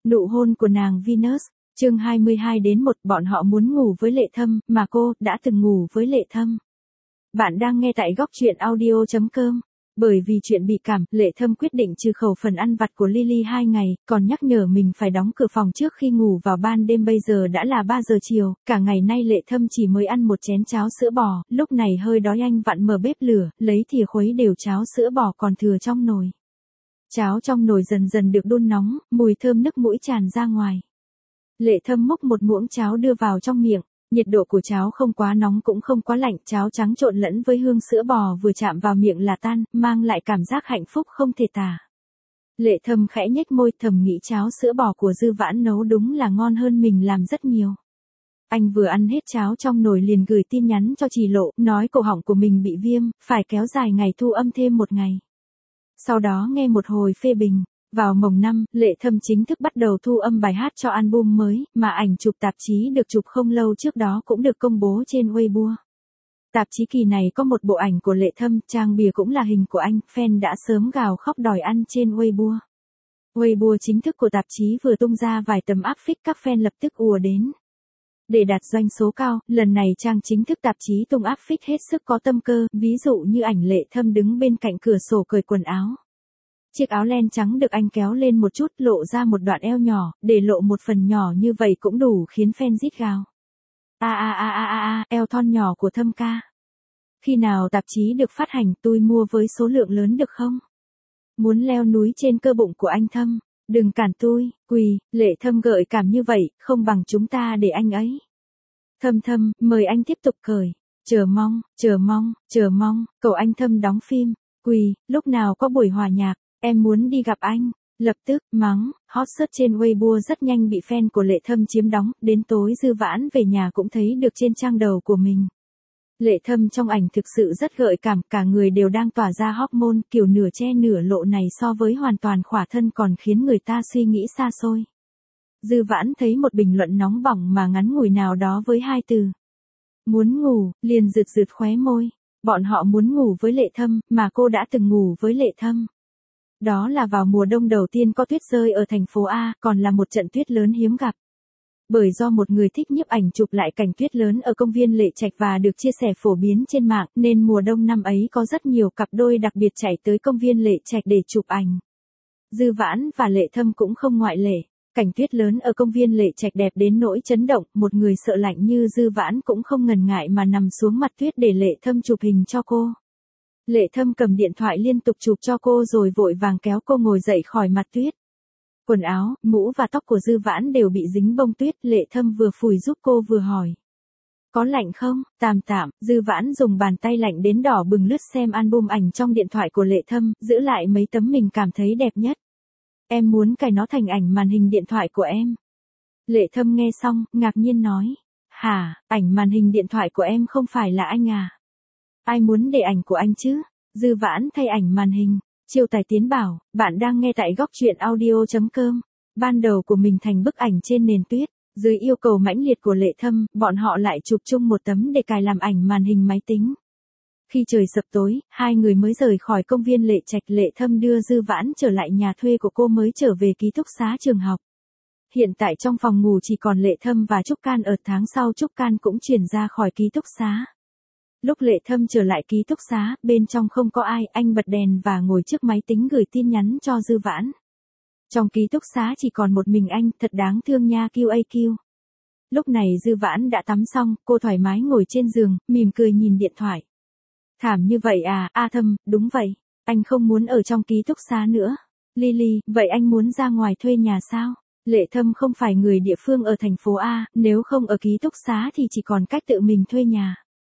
Nụ hôn của nàng Venus, chương 22-1, bọn họ muốn ngủ với Lệ Thâm, mà cô đã từng ngủ với Lệ Thâm. Bạn đang nghe tại góc truyện audio.com. Bởi vì chuyện bị cảm, Lệ Thâm quyết định trừ khẩu phần ăn vặt của Lily 2 ngày, còn nhắc nhở mình phải đóng cửa phòng trước khi ngủ vào ban đêm. Bây giờ đã là 3 giờ chiều, cả ngày nay Lệ Thâm chỉ mới ăn một chén cháo sữa bò, lúc này hơi đói anh vặn mở bếp lửa, lấy thìa khuấy đều cháo sữa bò còn thừa trong nồi. Cháo trong nồi dần dần được đun nóng, mùi thơm nức mũi tràn ra ngoài. Lệ Thâm múc một muỗng cháo đưa vào trong miệng. Nhiệt độ của cháo không quá nóng cũng không quá lạnh, cháo trắng trộn lẫn với hương sữa bò vừa chạm vào miệng là tan, mang lại cảm giác hạnh phúc không thể tả. Lệ Thâm khẽ nhếch môi, thầm nghĩ cháo sữa bò của Dư Vãn nấu đúng là ngon hơn mình làm rất nhiều. Anh vừa ăn hết cháo trong nồi liền gửi tin nhắn cho Trì Lộ, nói cổ họng của mình bị viêm, phải kéo dài ngày thu âm thêm 1 ngày. Sau đó nghe một hồi phê bình. Vào mồng 5, Lệ Thâm chính thức bắt đầu thu âm bài hát cho album mới, mà ảnh chụp tạp chí được chụp không lâu trước đó cũng được công bố trên Weibo. Tạp chí kỳ này có một bộ ảnh của Lệ Thâm, trang bìa cũng là hình của anh, fan đã sớm gào khóc đòi ăn trên Weibo. Weibo chính thức của tạp chí vừa tung ra vài tấm áp phích, các fan lập tức ùa đến. Để đạt doanh số cao, lần này trang chính thức tạp chí tung áp phích hết sức có tâm cơ, ví dụ như ảnh Lệ Thâm đứng bên cạnh cửa sổ cởi quần áo. Chiếc áo len trắng được anh kéo lên một chút, lộ ra một đoạn eo nhỏ, để lộ một phần nhỏ như vậy cũng đủ khiến fan rít gào. Eo thon nhỏ của Thâm ca. Khi nào tạp chí được phát hành, tôi mua với số lượng lớn được không? Muốn leo núi trên cơ bụng của anh Thâm. Đừng cản tôi, quỳ. Lệ Thâm gợi cảm như vậy, không bằng chúng ta để anh ấy. Thâm, mời anh tiếp tục cởi. Chờ mong, cầu anh Thâm đóng phim. Quỳ, lúc nào có buổi hòa nhạc, em muốn đi gặp anh. Lập tức, mắng, hot search trên Weibo rất nhanh bị fan của Lệ Thâm chiếm đóng, đến tối Dư Vãn về nhà cũng thấy được trên trang đầu của mình. Lệ Thâm trong ảnh thực sự rất gợi cảm, cả người đều đang tỏa ra hormone, kiểu nửa che nửa lộ này so với hoàn toàn khỏa thân còn khiến người ta suy nghĩ xa xôi. Dư Vãn thấy một bình luận nóng bỏng mà ngắn ngủi nào đó với 2 từ. Muốn ngủ, liền rượt khóe môi. Bọn họ muốn ngủ với Lệ Thâm, mà cô đã từng ngủ với Lệ Thâm. Đó là vào mùa đông đầu tiên có tuyết rơi ở thành phố A, còn là một trận tuyết lớn hiếm gặp. Bởi do một người thích nhiếp ảnh chụp lại cảnh tuyết lớn ở công viên Lệ Trạch và được chia sẻ phổ biến trên mạng, nên mùa đông năm ấy có rất nhiều cặp đôi đặc biệt chạy tới công viên Lệ Trạch để chụp ảnh. Dư Vãn và Lệ Thâm cũng không ngoại lệ. Cảnh tuyết lớn ở công viên Lệ Trạch đẹp đến nỗi chấn động, một người sợ lạnh như Dư Vãn cũng không ngần ngại mà nằm xuống mặt tuyết để Lệ Thâm chụp hình cho cô. Lệ Thâm cầm điện thoại liên tục chụp cho cô rồi vội vàng kéo cô ngồi dậy khỏi mặt tuyết. Quần áo, mũ và tóc của Dư Vãn đều bị dính bông tuyết, Lệ Thâm vừa phủi giúp cô vừa hỏi. Có lạnh không? Tạm, Dư Vãn dùng bàn tay lạnh đến đỏ bừng lướt xem album ảnh trong điện thoại của Lệ Thâm, giữ lại mấy tấm mình cảm thấy đẹp nhất. Em muốn cài nó thành ảnh màn hình điện thoại của em. Lệ Thâm nghe xong, ngạc nhiên nói. Hả, ảnh màn hình điện thoại của em không phải là anh à? Ai muốn để ảnh của anh chứ? Dư Vãn thay ảnh màn hình. Chiêu tài tiến bảo, bạn đang nghe tại góc truyện audio.com. Ban đầu của mình thành bức ảnh trên nền tuyết. Dưới yêu cầu mãnh liệt của Lệ Thâm, bọn họ lại chụp chung một tấm để cài làm ảnh màn hình máy tính. Khi trời sập tối, hai người mới rời khỏi công viên Lệ Trạch. Lệ Thâm đưa Dư Vãn trở lại nhà thuê của cô mới trở về ký túc xá trường học. Hiện tại trong phòng ngủ chỉ còn Lệ Thâm và Trúc Can, ở tháng sau Trúc Can cũng chuyển ra khỏi ký túc xá. Lúc Lệ Thâm trở lại ký túc xá, bên trong không có ai, anh bật đèn và ngồi trước máy tính gửi tin nhắn cho Dư Vãn. Trong ký túc xá chỉ còn một mình anh, thật đáng thương nha QAQ. Lúc này Dư Vãn đã tắm xong, cô thoải mái ngồi trên giường, mỉm cười nhìn điện thoại. Thảm như vậy à? Thâm, đúng vậy. Anh không muốn ở trong ký túc xá nữa. Lily, vậy anh muốn ra ngoài thuê nhà sao? Lệ Thâm không phải người địa phương ở thành phố A, nếu không ở ký túc xá thì chỉ còn cách tự mình thuê nhà.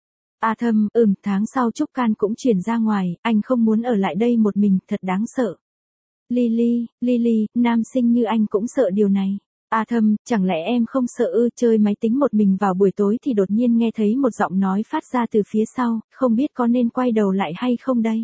Thâm, tháng sau Trúc Can cũng chuyển ra ngoài, anh không muốn ở lại đây một mình, thật đáng sợ. Lily, nam sinh như anh cũng sợ điều này. Thâm, chẳng lẽ em không sợ chơi máy tính một mình vào buổi tối thì đột nhiên nghe thấy một giọng nói phát ra từ phía sau, không biết có nên quay đầu lại hay không đây?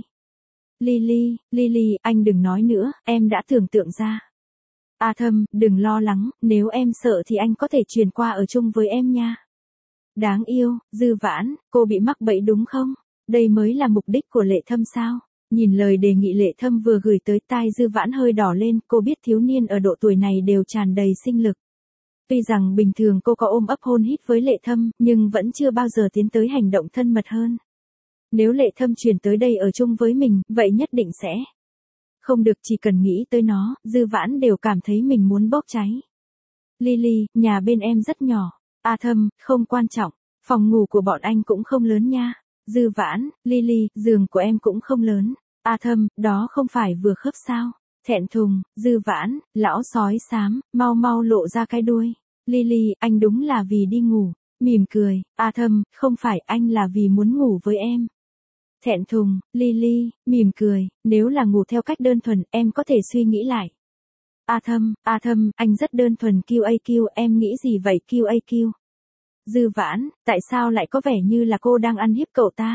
Lily, anh đừng nói nữa, em đã tưởng tượng ra. Thâm, đừng lo lắng, nếu em sợ thì anh có thể chuyển qua ở chung với em nha. Đáng yêu, Dư Vãn, cô bị mắc bẫy đúng không? Đây mới là mục đích của Lệ Thâm sao? Nhìn lời đề nghị Lệ Thâm vừa gửi tới tai Dư Vãn hơi đỏ lên, cô biết thiếu niên ở độ tuổi này đều tràn đầy sinh lực. Tuy rằng bình thường cô có ôm ấp hôn hít với Lệ Thâm, nhưng vẫn chưa bao giờ tiến tới hành động thân mật hơn. Nếu Lệ Thâm chuyển tới đây ở chung với mình, vậy nhất định sẽ. Không được, chỉ cần nghĩ tới nó, Dư Vãn đều cảm thấy mình muốn bốc cháy. Lily, nhà bên em rất nhỏ. A Thâm, không quan trọng, phòng ngủ của bọn anh cũng không lớn nha. Dư Vãn, Lily, giường của em cũng không lớn. A Thâm, đó không phải vừa khớp sao? Thẹn thùng, Dư Vãn, lão sói xám, mau mau lộ ra cái đuôi. Lily, anh đúng là vì đi ngủ. Mỉm cười, A Thâm, không phải, anh là vì muốn ngủ với em. Thẹn thùng, Lily, mỉm cười, nếu là ngủ theo cách đơn thuần, em có thể suy nghĩ lại. A Thâm, anh rất đơn thuần QAQ, em nghĩ gì vậy QAQ? Dư Vãn, tại sao lại có vẻ như là cô đang ăn hiếp cậu ta?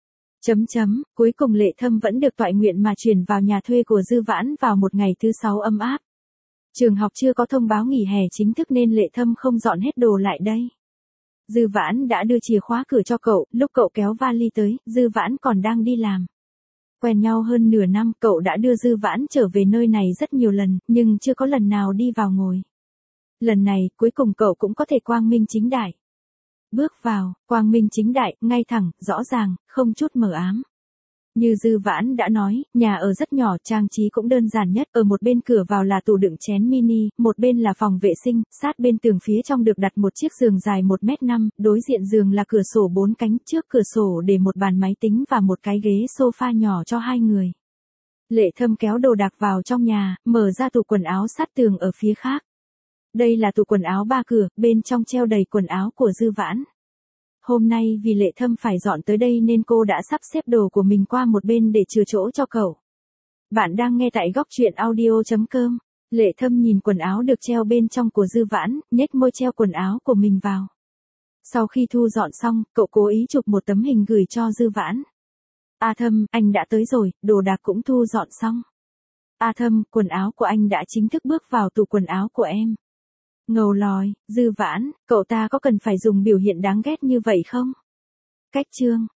Cuối cùng Lệ Thâm vẫn được toại nguyện mà chuyển vào nhà thuê của Dư Vãn vào một ngày thứ 6 ấm áp. Trường học chưa có thông báo nghỉ hè chính thức nên Lệ Thâm không dọn hết đồ lại đây. Dư Vãn đã đưa chìa khóa cửa cho cậu, lúc cậu kéo vali tới, Dư Vãn còn đang đi làm. Quen nhau hơn nửa năm, cậu đã đưa Dư Vãn trở về nơi này rất nhiều lần, nhưng chưa có lần nào đi vào ngồi. Lần này, cuối cùng cậu cũng có thể quang minh chính đại. Bước vào, quang minh chính đại, ngay thẳng, rõ ràng, không chút mờ ám. Như Dư Vãn đã nói, nhà ở rất nhỏ, trang trí cũng đơn giản nhất, ở một bên cửa vào là tủ đựng chén mini, một bên là phòng vệ sinh, sát bên tường phía trong được đặt một chiếc giường dài 1m5, đối diện giường là cửa sổ 4 cánh, trước cửa sổ để một bàn máy tính và một cái ghế sofa nhỏ cho 2 người. Lệ Thâm kéo đồ đạc vào trong nhà, mở ra tủ quần áo sát tường ở phía khác. Đây là tủ quần áo 3 cửa, bên trong treo đầy quần áo của Dư Vãn. Hôm nay vì Lệ Thâm phải dọn tới đây nên cô đã sắp xếp đồ của mình qua một bên để chừa chỗ cho cậu. Bạn đang nghe tại góc truyện audio.com. Lệ Thâm nhìn quần áo được treo bên trong của Dư Vãn, nhếch môi treo quần áo của mình vào. Sau khi thu dọn xong, cậu cố ý chụp một tấm hình gửi cho Dư Vãn. A Thâm, anh đã tới rồi, đồ đạc cũng thu dọn xong. A Thâm, quần áo của anh đã chính thức bước vào tủ quần áo của em. Ngầu lòi, Dư Vãn, cậu ta có cần phải dùng biểu hiện đáng ghét như vậy không? Cách chương